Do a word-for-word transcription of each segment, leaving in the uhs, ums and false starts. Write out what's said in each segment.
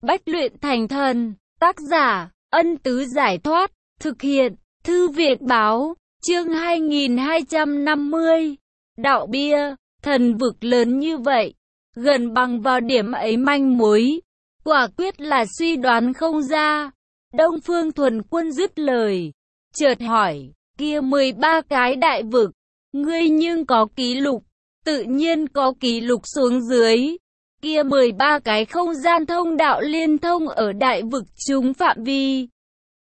Bách luyện thành thần, tác giả, Ân Tứ Giải Thoát, thực hiện, Thư viện Báo, chương hai nghìn hai trăm năm mươi. Đạo bia, thần vực lớn như vậy, gần bằng vào điểm ấy manh mối, quả quyết là suy đoán không ra. Đông Phương Thuần Quân dứt lời, chợt hỏi, kia mười ba cái đại vực, ngươi nhưng có ký lục, tự nhiên có ký lục xuống dưới. Kia mười ba cái không gian thông đạo liên thông ở đại vực chúng phạm vi,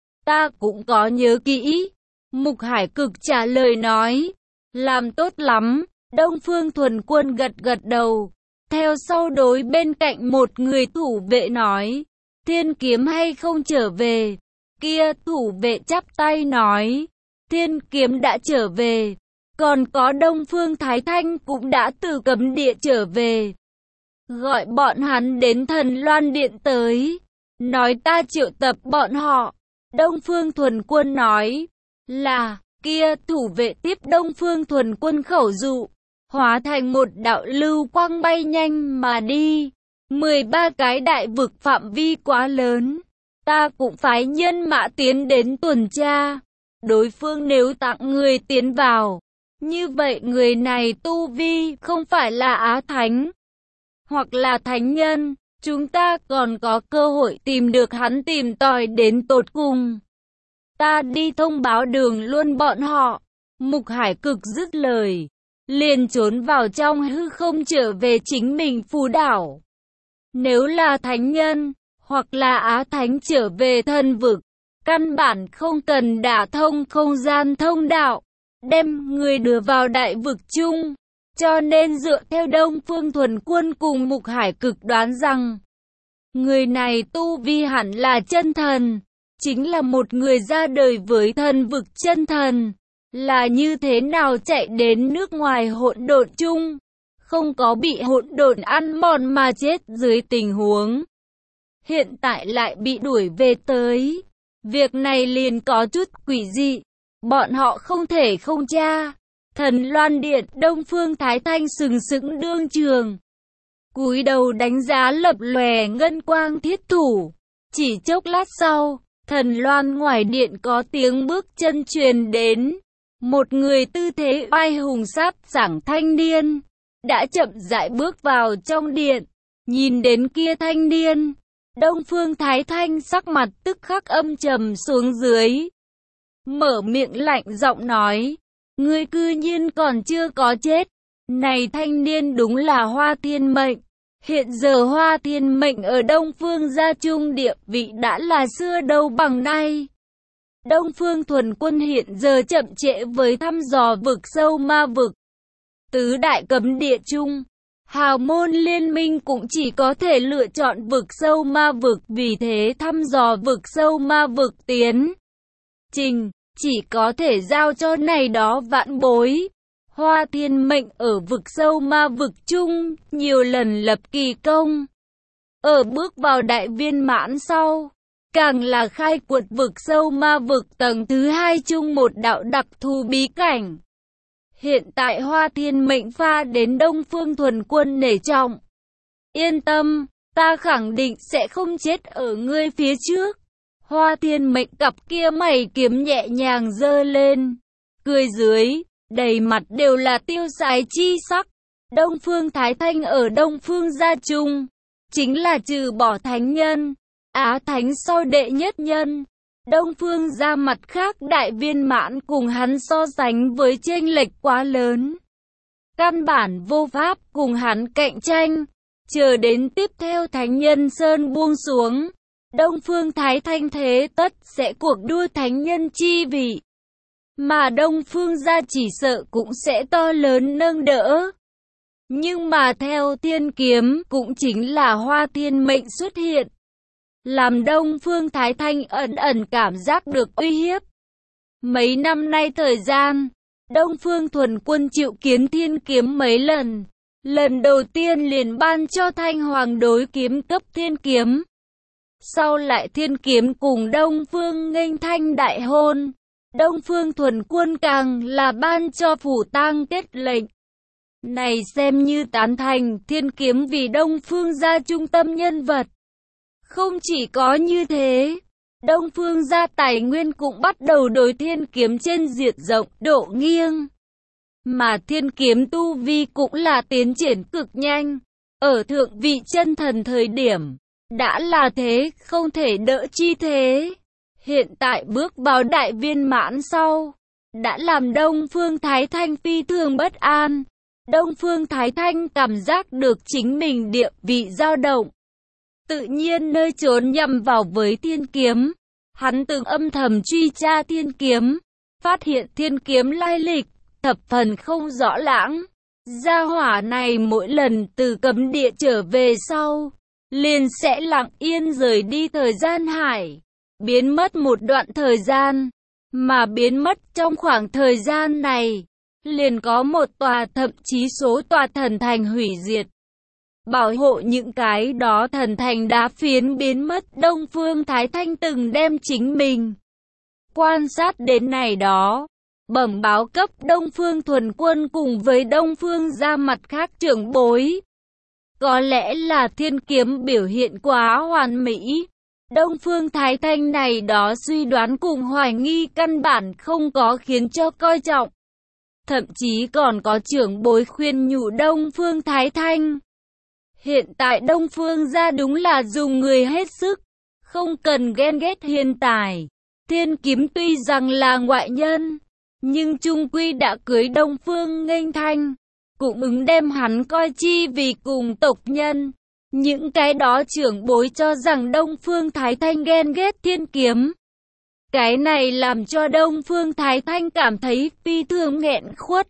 ta cũng có nhớ kỹ. Mục Hải Cực trả lời nói, làm tốt lắm. Đông Phương Thuần Quân gật gật đầu, theo sau đối bên cạnh một người thủ vệ nói, Thiên Kiếm hay không trở về? Kia thủ vệ chắp tay nói, Thiên Kiếm đã trở về, còn có Đông Phương Thái Thanh cũng đã từ cấm địa trở về. Gọi bọn hắn đến Thần Loan Điện tới, nói ta triệu tập bọn họ. Đông Phương Thuần Quân nói, là, kia thủ vệ tiếp Đông Phương Thuần Quân khẩu dụ, hóa thành một đạo lưu quang bay nhanh mà đi. mười ba cái đại vực phạm vi quá lớn, ta cũng phái nhân mã tiến đến tuần tra. Đối phương nếu tặng người tiến vào, như vậy người này tu vi không phải là Á Thánh, hoặc là Thánh Nhân, chúng ta còn có cơ hội tìm được hắn tìm tòi đến tột cùng. Ta đi thông báo đường luôn bọn họ. Mục Hải Cực dứt lời, liền trốn vào trong hư không trở về chính mình phù đảo. Nếu là Thánh Nhân, hoặc là Á Thánh trở về thần vực, căn bản không cần đả thông không gian thông đạo, đem người đưa vào đại vực chung. Cho nên dựa theo Đông Phương Thuần Quân cùng Mục Hải Cực đoán rằng, người này tu vi hẳn là chân thần, chính là một người ra đời với thần vực chân thần, là như thế nào chạy đến nước ngoài hỗn độn chung, không có bị hỗn độn ăn mòn mà chết dưới tình huống. Hiện tại lại bị đuổi về tới, việc này liền có chút quỷ dị, bọn họ không thể không tra. Thần Loan Điện, Đông Phương Thái Thanh sừng sững đương trường, cúi đầu đánh giá lập lòe ngân quang thiết thủ. Chỉ chốc lát sau, Thần Loan ngoài điện có tiếng bước chân truyền đến, một người tư thế oai hùng sát sảng thanh niên đã chậm rãi bước vào trong điện. Nhìn đến kia thanh niên, Đông Phương Thái Thanh sắc mặt tức khắc âm trầm xuống dưới, mở miệng lạnh giọng nói, ngươi cư nhiên còn chưa có chết. Này thanh niên đúng là Hoa Thiên Mệnh. Hiện giờ Hoa Thiên Mệnh ở Đông Phương gia trung địa vị đã là xưa đâu bằng nay. Đông Phương Thuần Quân hiện giờ chậm trễ với thăm dò vực sâu ma vực. Tứ đại cấm địa chung, hào môn liên minh cũng chỉ có thể lựa chọn vực sâu ma vực, vì thế thăm dò vực sâu ma vực tiến trình chỉ có thể giao cho này đó vãn bối. Hoa Thiên Mệnh ở vực sâu ma vực chung nhiều lần lập kỳ công, ở bước vào đại viên mãn sau, càng là khai quật vực sâu ma vực tầng thứ hai chung một đạo đặc thù bí cảnh. Hiện tại Hoa Thiên Mệnh pha đến Đông Phương Thuần Quân nể trọng. Yên tâm, ta khẳng định sẽ không chết ở ngươi phía trước. Hoa Thiên Mệnh cặp kia mày kiếm nhẹ nhàng giơ lên, cười dưới, đầy mặt đều là tiêu sái chi sắc. Đông Phương Thái Thanh ở Đông Phương gia chung, chính là trừ bỏ Thánh Nhân, Á Thánh sau đệ nhất nhân. Đông Phương gia mặt khác đại viên mãn cùng hắn so sánh với chênh lệch quá lớn, căn bản vô pháp cùng hắn cạnh tranh. Chờ đến tiếp theo Thánh Nhân Sơn buông xuống, Đông Phương Thái Thanh thế tất sẽ cuộc đua Thánh Nhân chi vị, mà Đông Phương gia chỉ sợ cũng sẽ to lớn nâng đỡ. Nhưng mà theo Thiên Kiếm cũng chính là Hoa Thiên Mệnh xuất hiện, làm Đông Phương Thái Thanh ẩn ẩn cảm giác được uy hiếp. Mấy năm nay thời gian, Đông Phương Thuần Quân chịu kiến Thiên Kiếm mấy lần, lần đầu tiên liền ban cho Thanh Hoàng đối kiếm cấp Thiên Kiếm. Sau lại Thiên Kiếm cùng Đông Phương Nghênh Thanh đại hôn, Đông Phương Thuần Quân càng là ban cho phủ tang kết lệnh. Này xem như tán thành Thiên Kiếm vì Đông Phương gia trung tâm nhân vật. Không chỉ có như thế, Đông Phương gia tài nguyên cũng bắt đầu đối thiên kiếm trên diện rộng độ nghiêng. Mà thiên kiếm tu vi cũng là tiến triển cực nhanh. Ở thượng vị chân thần thời điểm, đã là thế không thể đỡ chi thế. Hiện tại bước vào đại viên mãn sau, đã làm Đông Phương Thái Thanh phi thường bất an. Đông Phương Thái Thanh cảm giác được chính mình địa vị dao động. Tự nhiên nơi trốn nhằm vào với thiên kiếm. Hắn từng âm thầm truy tra thiên kiếm, phát hiện thiên kiếm lai lịch, thập phần không rõ lãng. Gia hỏa này mỗi lần từ cấm địa trở về sau, liền sẽ lặng yên rời đi thời gian hải, biến mất một đoạn thời gian. Mà biến mất trong khoảng thời gian này, liền có một tòa thậm chí số tòa thần thành hủy diệt. Bảo hộ những cái đó thần thành đá phiến biến mất. Đông Phương Thái Thanh từng đem chính mình quan sát đến này đó, bẩm báo cấp Đông Phương Thuần Quân cùng với Đông Phương ra mặt khác trưởng bối. Có lẽ là thiên kiếm biểu hiện quá hoàn mỹ. Đông Phương Thái Thanh này đó suy đoán cùng hoài nghi căn bản không có khiến cho coi trọng. Thậm chí còn có trưởng bối khuyên nhủ Đông Phương Thái Thanh. Hiện tại Đông Phương gia đúng là dùng người hết sức, không cần ghen ghét hiện tại. Thiên kiếm tuy rằng là ngoại nhân, nhưng chung quy đã cưới Đông Phương Nghênh Thanh, cũng ứng đem hắn coi chi vì cùng tộc nhân. Những cái đó trưởng bối cho rằng Đông Phương Thái Thanh ghen ghét thiên kiếm. Cái này làm cho Đông Phương Thái Thanh cảm thấy phi thường nghẹn khuất.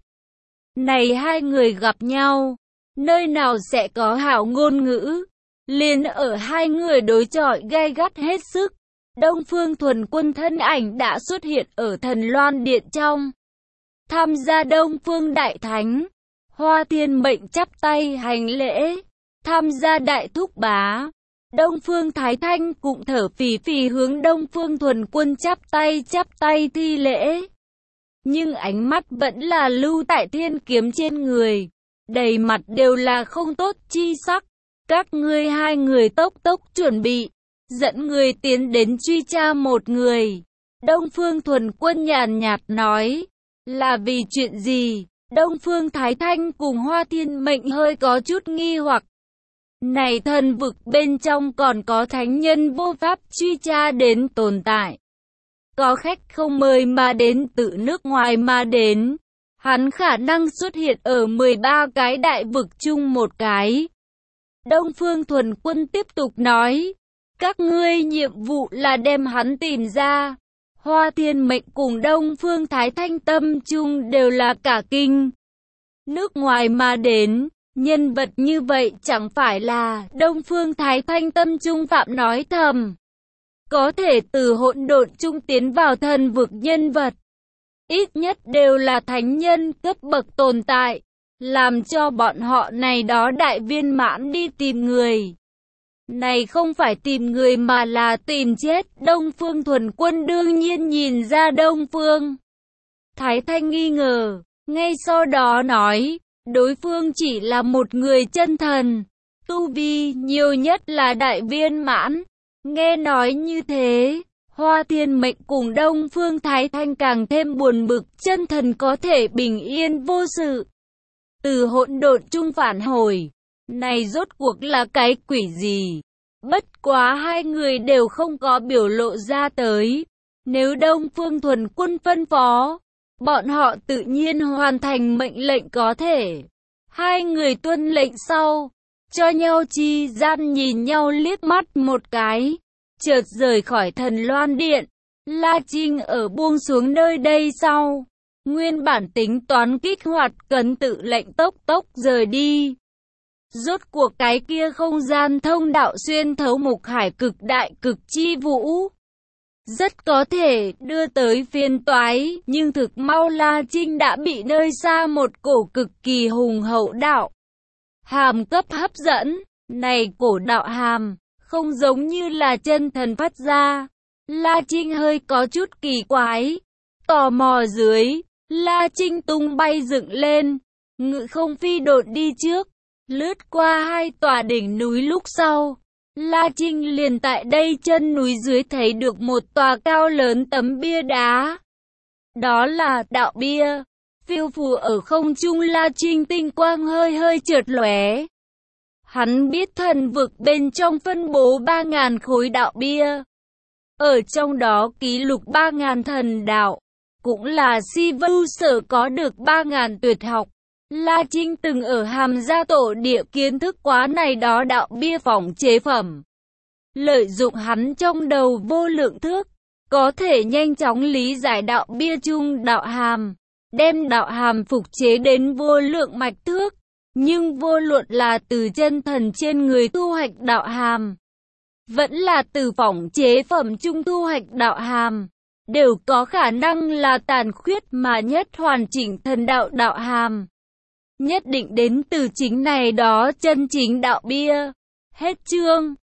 Này hai người gặp nhau, nơi nào sẽ có hảo ngôn ngữ, liền ở hai người đối chọi gay gắt hết sức. Đông Phương Thuần Quân thân ảnh đã xuất hiện ở Thần Loan Điện trong. Tham gia Đông Phương Đại Thánh, Hoa Thiên Mệnh chắp tay hành lễ. Tham gia Đại Thúc Bá, Đông Phương Thái Thanh cũng thở phì phì hướng Đông Phương Thuần Quân chắp tay chắp tay thi lễ. Nhưng ánh mắt vẫn là lưu tại thiên kiếm trên người, đầy mặt đều là không tốt chi sắc. Các ngươi hai người tốc tốc chuẩn bị, dẫn người tiến đến truy tra một người. Đông Phương Thuần Quân nhàn nhạt nói, là vì chuyện gì? Đông Phương Thái Thanh cùng Hoa Thiên Mệnh hơi có chút nghi hoặc. Này thần vực bên trong còn có thánh nhân vô pháp truy tra đến tồn tại. Có khách không mời mà đến từ nước ngoài mà đến. Hắn khả năng xuất hiện ở mười ba cái đại vực chung một cái. Đông Phương Thuần Quân tiếp tục nói, các ngươi nhiệm vụ là đem hắn tìm ra. Hoa Thiên Mệnh cùng Đông Phương Thái Thanh tâm chung đều là cả kinh. Nước ngoài mà đến, nhân vật như vậy chẳng phải là Đông Phương Thái Thanh tâm trung phạm nói thầm. Có thể từ hỗn độn trung tiến vào thần vực nhân vật, ít nhất đều là thánh nhân cấp bậc tồn tại, làm cho bọn họ này đó đại viên mãn đi tìm người. Này không phải tìm người mà là tìm chết. Đông Phương Thuần Quân đương nhiên nhìn ra Đông Phương Thái Thanh nghi ngờ, ngay sau đó nói, đối phương chỉ là một người chân thần, tu vi nhiều nhất là đại viên mãn. Nghe nói như thế, Hoa Thiên Mệnh cùng Đông Phương Thái Thanh càng thêm buồn bực. Chân thần có thể bình yên vô sự, từ hỗn độn trung phản hồi, này rốt cuộc là cái quỷ gì? Bất quá hai người đều không có biểu lộ ra tới. Nếu Đông Phương Thuần Quân phân phó, bọn họ tự nhiên hoàn thành mệnh lệnh có thể. Hai người tuân lệnh sau, cho nhau chi gian nhìn nhau liếc mắt một cái, chợt rời khỏi Thần Loan Điện. La Trinh ở buông xuống nơi đây sau, nguyên bản tính toán kích hoạt cấn tự lệnh tốc tốc rời đi. Rốt cuộc cái kia không gian thông đạo xuyên thấu mục hải cực đại cực chi vũ, rất có thể đưa tới phiền toái, nhưng thực mau La Trinh đã bị nơi xa một cổ cực kỳ hùng hậu đạo hàm cấp hấp dẫn. Này cổ đạo hàm, không giống như là chân thần phát ra. La Trinh hơi có chút kỳ quái, tò mò dưới, La Trinh tung bay dựng lên, ngự không phi độn đi trước, lướt qua hai tòa đỉnh núi lúc sau, La Trinh liền tại đây chân núi dưới thấy được một tòa cao lớn tấm bia đá. Đó là đạo bia. Phiêu phù ở không trung, La Trinh tinh quang hơi hơi chợt lóe. Hắn biết thần vực bên trong phân bố ba ngàn khối đạo bia. Ở trong đó ký lục ba ngàn thần đạo. Cũng là Si Vu Sở có được ba ngàn tuyệt học. La Trinh từng ở Hàm Gia Tổ địa kiến thức quá này đó đạo bia phỏng chế phẩm. Lợi dụng hắn trong đầu vô lượng thước, có thể nhanh chóng lý giải đạo bia chung đạo hàm, đem đạo hàm phục chế đến vô lượng mạch thước. Nhưng vô luận là từ chân thần trên người thu hoạch đạo hàm, vẫn là từ phỏng chế phẩm chung thu hoạch đạo hàm, đều có khả năng là tàn khuyết mà nhất hoàn chỉnh thần đạo đạo hàm. Nhất định đến từ chính này đó chân chính đạo bia. Hết chương.